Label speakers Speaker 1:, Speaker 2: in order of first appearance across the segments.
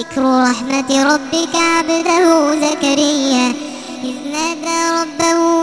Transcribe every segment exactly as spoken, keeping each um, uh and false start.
Speaker 1: ذكر رحمة ربك عبده زكريا إذ نادى ربه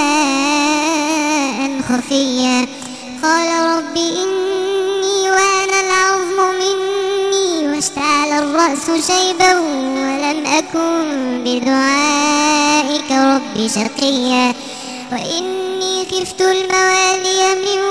Speaker 1: نداء خفيا قال رب إني وهن العظم مني واشتعل الرأس شيبا ولم أكن بدعائك رب شقيا وإني خفت الموالي من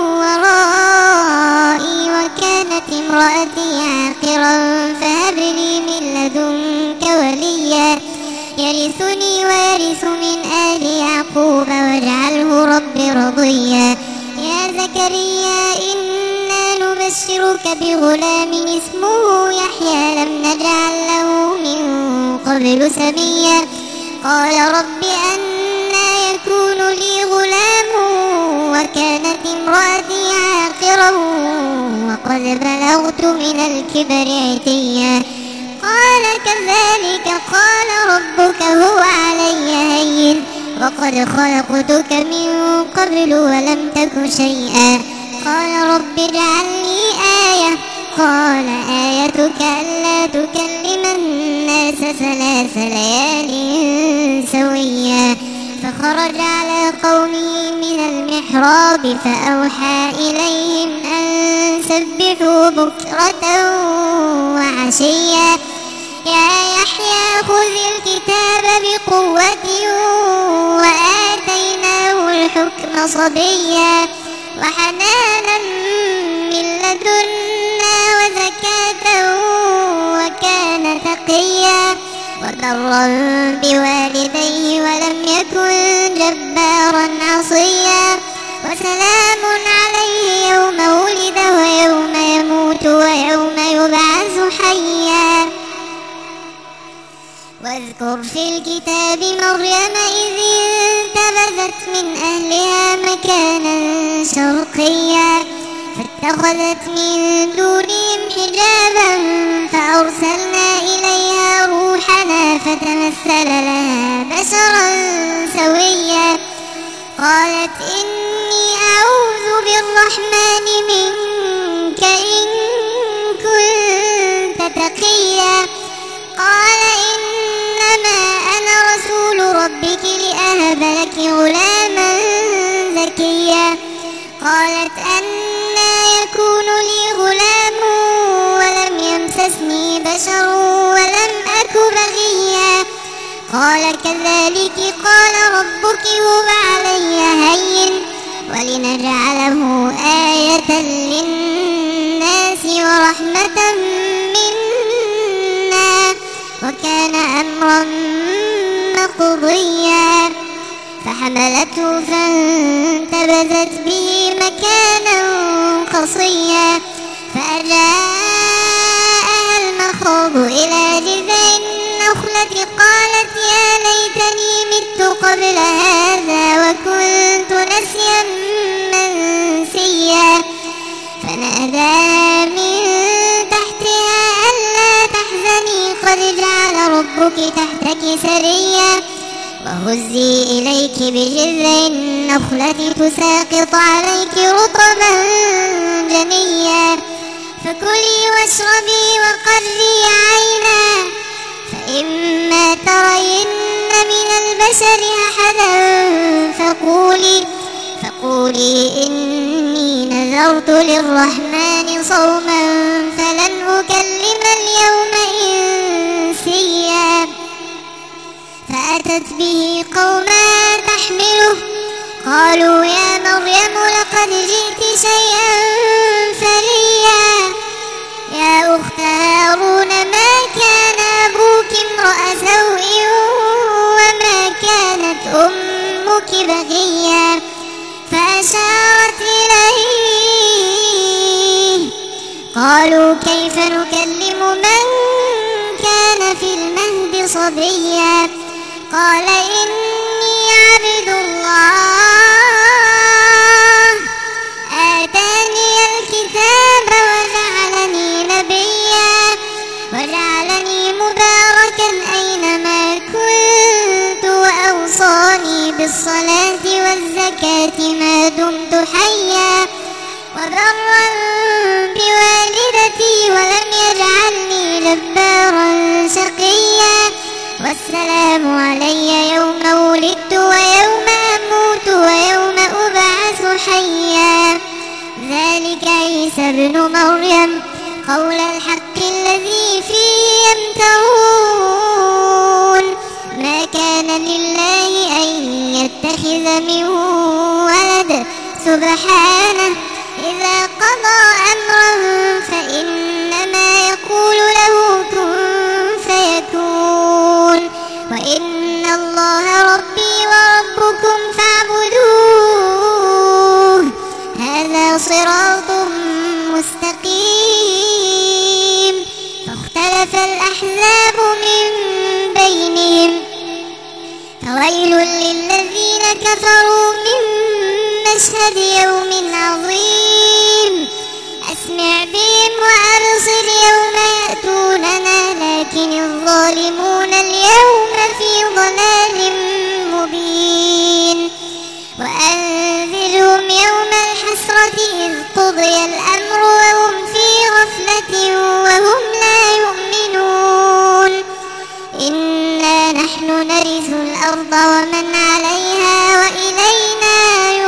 Speaker 1: ورائي وكانت امرأتي عاقرا فهب لي من لدنك وليا يرثني ويرث من آل يعقوب واجعله رب رضيا يا زكريا إنا نبشرك بغلام اسمه يحيى لم نجعل له من قبل سميا قال رب أنى يكون لي غلام وكانت امرأتي عاقرا وقد بلغت من الكبر عتيا قال كذلك قال ربك هو علي هين وقد خلقتك من قبل ولم تك شيئا قال رب اجعل لي آية قال آيتك ألا تكلم الناس ثلاث ليال سويا فخرج على قومه من المحراب فأوحى إليهم أن سبحوا بكرة وعشيا يا يحيى خذ الكتاب بقوة وآتيناه الحكم صبيا وحنانا من لدنا وزكاة وكان تقيا وبرا بوالديه ولم يكن جبارا عصيا وسلام عليه يوم ولد ويوم يموت ويوم يبعث حيا واذكر في الكتاب مريم إذ انتبذت من أهلها مكانا شرقيا فاتخذت من دونهم حجابا فأرسلنا إليها روحنا فتمثل لها بشرا سويا قالت إني أعوذ بالرحمن منك إن كنت تقيا قال إنما أنا رسول ربك لأهب لك غلاما زكيا قالت أنى يكون لي غلام ولم يمسسني بشر ولم أك بغيا قال كذلك قال ربك هو علي هين ولنجعله آية للناس ورحمة منا وكان أمرا مقضيا فحملته فانتبذت به مكانا قصيا فأجاءها المخاض إلى جذع النخلة قالت يا ليتني مت قبل هذا وكنت نسيا منسيا فناداها من تحتها ألا تحزني قد جعل ربك تحتك سريا وهزي إليك بجذع النخلة تساقط عليك رطبا جنيا فكلي واشربي وقري عينا فإما ترين من البشر أحدا فقولي فقولي إني نذرت للرحمن صوما فلن أكلم اليوم إنسيا فأتت به قوما تحمله قالوا يا مريم لقد جئت شيئا فريا يا أخت هارون ما كان أبوك امرأ سوء وما كانت أمك بغيا فأشارت إليه قالوا كيف نكلم من كان في المهد صبيا قال إني عبد الله آتاني الكتاب وجعلني نبيا وجعلني مباركا أينما كنت وأوصاني بالصلاة والزكاة ما دمت حيا وبرا بوالدتي ولم يجعلني جبارا والسلام علي يوم ولدت ويوم أموت ويوم أبعث حيا. ذلك عيسى ابن مريم قول الحق الذي فيه يمترون. ما كان لله أن يتخذ من ولد سبحانه إذا قضى أمرا فإنما يقول له كن فيكون. وإن الله ربي وربكم فاعبدوه هذا صراط مستقيم. فاختلف الأحزاب من بينهم فويل للذين كفروا من مشهد يوم عظيم. أسمع بهم وأبصر يوم يأتوننا لكن الظالمون اليوم في ضلال مبين. وأنذرهم يوم الحسرة إذ قضي الأمر وهم في غفلة وهم لا يؤمنون. إنا نحن نرث الأرض ومن عليها وإلينا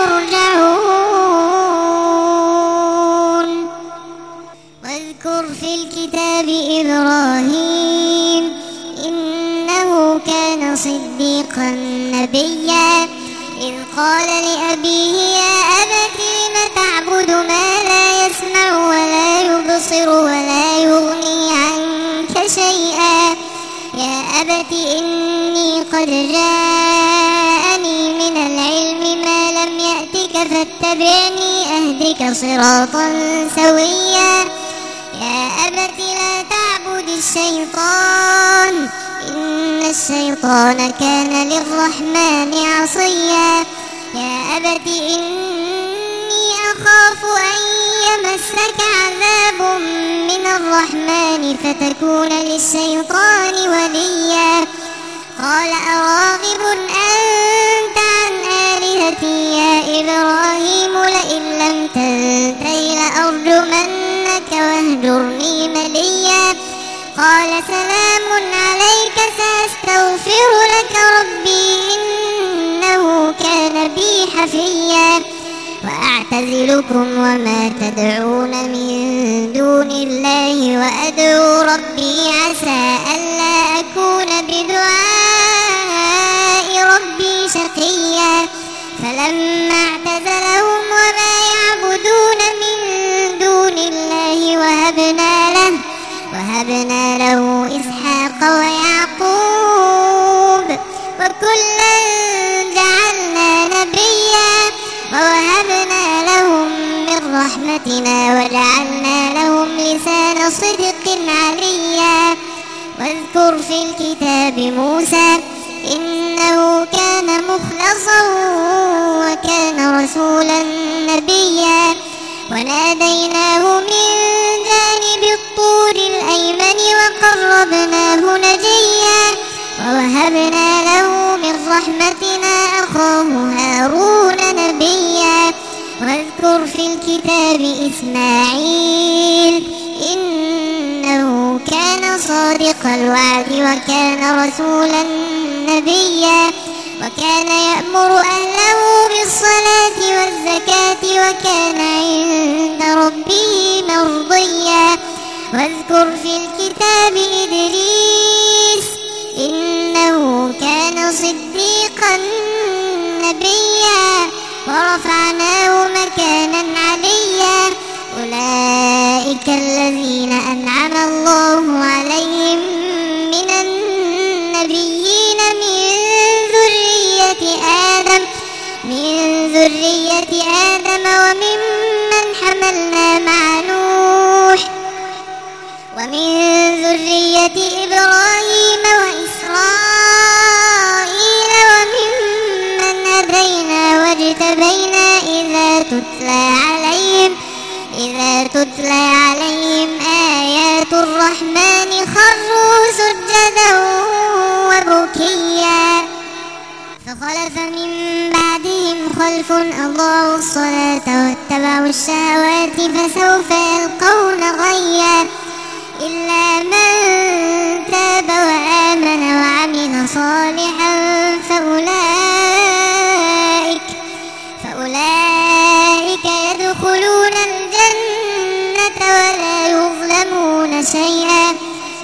Speaker 1: يرجعون. واذكر في الكتاب إبراهيم إنه كان صديقا نبيا إذ قال لأبيه يا أبت لم تعبد ما لا يسمع ولا يبصر ولا يغني عنك شيئا. يا أبت إني قد جاءني من العلم ما لم يأتك فاتبعني أهدك صراطا سويا. يا أبت لا تعبد الشيطان إن الشيطان كان للرحمن عصيا. يا أبت إني أخاف أن يمسك عذاب من الرحمن فتكون للشيطان وليا. قال أراغب أنت عن آلهتي يا إبراهيم لئن لم تنته لأرجمنك واهجرني مليا. قال سلام عليك سأستغفر لك ربي إنه كان بي حفيا. وأعتزلكم وما تدعون من دون الله وأدعو ربي عسى ألا أكون بدعاء ربي شقيا. فلما اعتزلهم وما يعبدون من دون الله وهبنا له وهبنا له إسحاق ويعقوب وكلا جعلنا نبيا ووهبنا لهم من رحمتنا وجعلنا لهم لسان صدق عليا. واذكر في الكتاب موسى إنه كان مخلصا وكان رسولا نبيا. وناديناه من جانب الطور الأيمن وقربناه نجيا. ووهبنا له من رحمتنا أخاه هارون نبيا. واذكر في الكتاب إسماعيل إنه كان صادق الوعد وكان رسولا نبيا. وكان يأمر أهله بالصلاة والزكاة وكان عند ربه مرضيا. واذكر في الكتاب إدريس إنه كان صديقا نبيا ورفعناه مكانا عليا. أولئك الذين أنعم الله عليهم من النبيين من ذرية آدم من ذرية آدم وممن حملنا مع نوح ومن ذرية إبراهيم وإسرائيل وممن هدينا واجتبينا إذا تتلى عليهم إذا تتلى عليهم آيات الرحمن خروا سجدا وبكيا. فخلف من بعدهم خلف أضاعوا الصلاة واتبعوا الشهوات فسوف يلقون غيا. إلا من تاب وآمن وعمل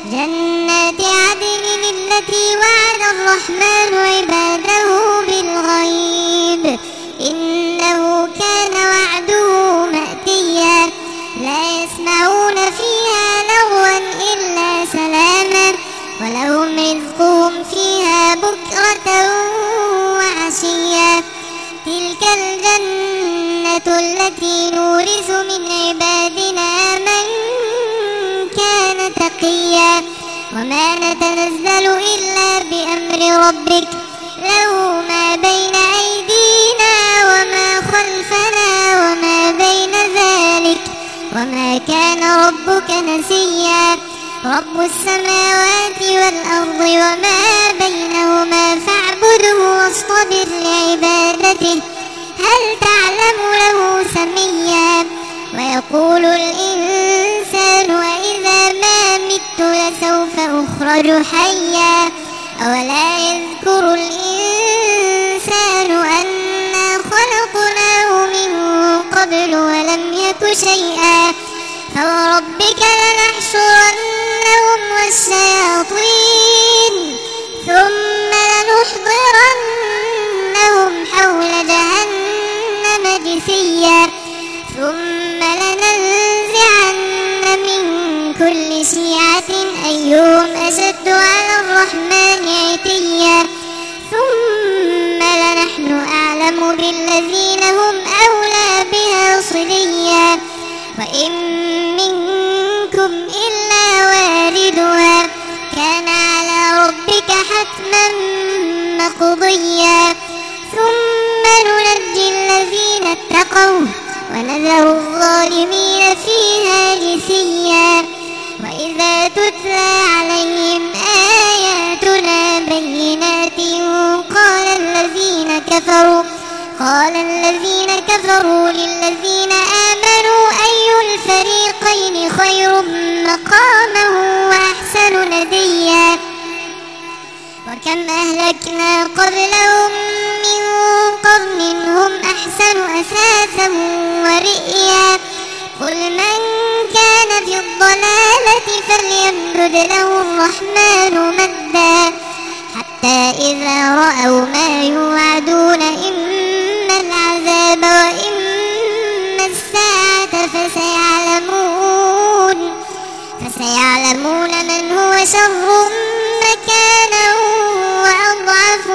Speaker 1: جنات عدن التي وعد الرحمن عباده بالغيب إنه كان وعده مأتيا لا يسمعون فيها لغوا إلا سلاما ولهم رزقهم فيها بكرة وعشيا تلك الجنة التي نورث من عبادنا من كان تقيا وما نتنزل إلا بأمر ربك له ما بين أيدينا وما خلفنا وما بين ذلك وما كان ربك نسيا رب السماوات والأرض وما بينهما فاعبده واصطبر لعبادته هل تعلم له سميا ويقول الإنسان وإذا ما مت لسوف أخرج حيا أولا يذكر الإنسان أنا خلقناه من قبل ولم يك شيئا فوربك لنحشرنهم والشياطين ثم لنحضرنهم حول جهنم جثيا ثم لننزعن من كل شيعة أيهم أشد على الرحمن عتيا ثم لنحن أعلم بالذين هم أولى بها صليا وإن منكم إلا واردها كان على ربك حتما مقضيا ثم ننجي الذين اتقوا ونذر الظالمين فيها جثيا وإذا تتلى عليهم آياتنا بينات قال الذين كفروا قال الذين كفروا للذين آمنوا أي الفريقين خير مقاما وأحسن نديا وكم أهلكنا قبلهم من قرن هم أحسن أثاثا ورئيا قل من كان في الضلالة فليمدد له الرحمن مدا حتى إذا رأوا ما يوعدون إما العذاب وإما الساعة فسيعلمون فسيعلمون من هو شر مكانا وأضعف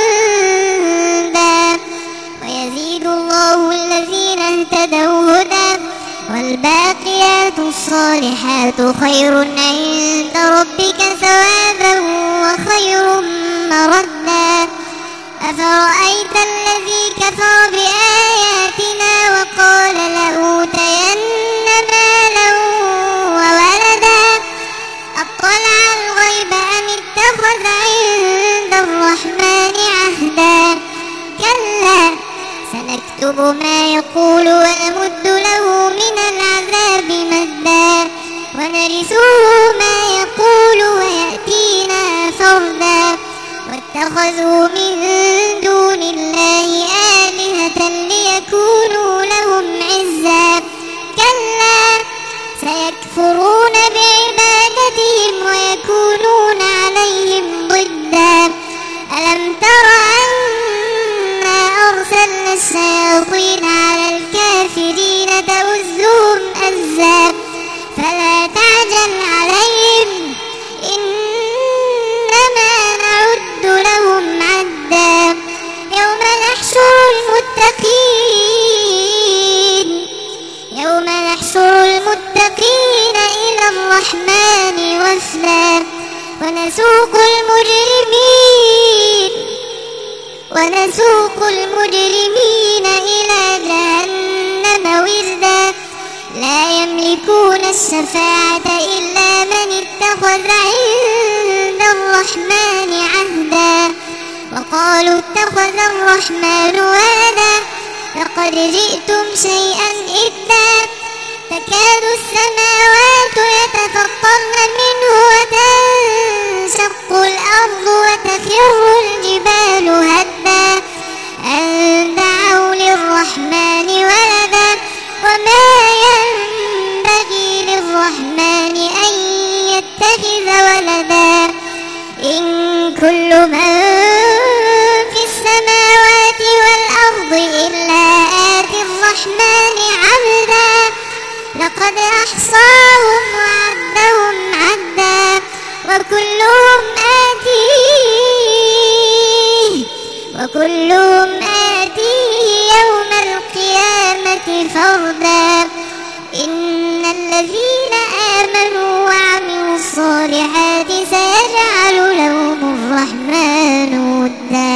Speaker 1: جندا ويزيد الله الذين اهتدوا هدى والباقيات الصالحات خير عند ربك ثوابا وخير مردا أفرأيت الذي كفر بآياتنا وقال لأوتين مالا وولدا أطلع الغيب أم اتخذ عند الرحمن عهدا كلا سنكتب ما يقول ونمد له من العذاب مدا ونرثه ما يقول ويأتينا فردا واتخذوا من دون الله آلهة ليكونوا لهم عزا كلا سيكفرون بعبادتهم ويكونون عليهم ضدا ألم تر أنا أرسلنا الشياطين على الكافرين تؤزهم أزا فلا تعجل عليهم إنما نعد لهم عدا يوم نحشر المتقين يوم نحشر المتقين إلى الرحمن وفدا ونسوق المجرمين ونسوق المجرمين إلى جهنم وردا لا يملكون الشفاعة إلا من اتخذ عند الرحمن عهدا وقالوا اتخذ الرحمن ولدا لقد جئتم شيئا إدا تكاد السماوات يتفطرن منه وتنشق الأرض وتخر الجبال هدا أن دعوا للرحمن ولدا وما ينبغي للرحمن أن يتخذ يتخذ ولدا إن كل من في السماوات والأرض إلا آتي الرحمن عبدا لقد أحصاهم وعدهم عدا وكلهم آتيه وكلهم آتيه يوم القيامة فردا إن الذين آمنوا وعملوا الصالحات سيجعل لهم الرحمن ودا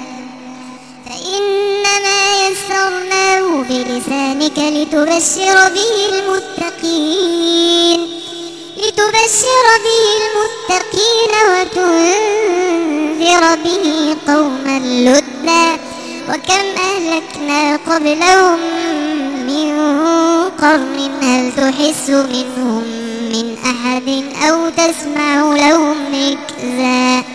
Speaker 1: فإنما يسرناه بلسانك لتبشر به المتقين لتبشر به المتقين وتنذر به قوما لدا وكم أهلكنا قبلهم من قرن هل تحس منهم من أحد أو تسمع لهم ركزا